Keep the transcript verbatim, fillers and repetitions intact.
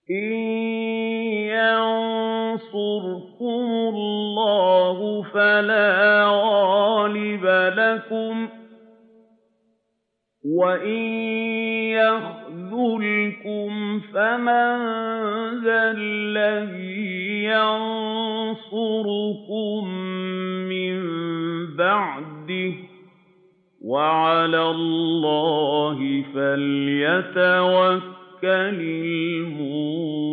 إِن يَنصُرْكُمُ اللَّهُ فَلَا غَالِبَ لَكُمْ ۖ وَإِن يَخْذُلْكُمْ فَمَن ذَا الَّذِي يَنصُرُكُم مِّن بَعْدِهِ ۗ وَعَلَى اللَّهِ فَلْيَتَوَكَّلِ الْمُؤْمِنُونَ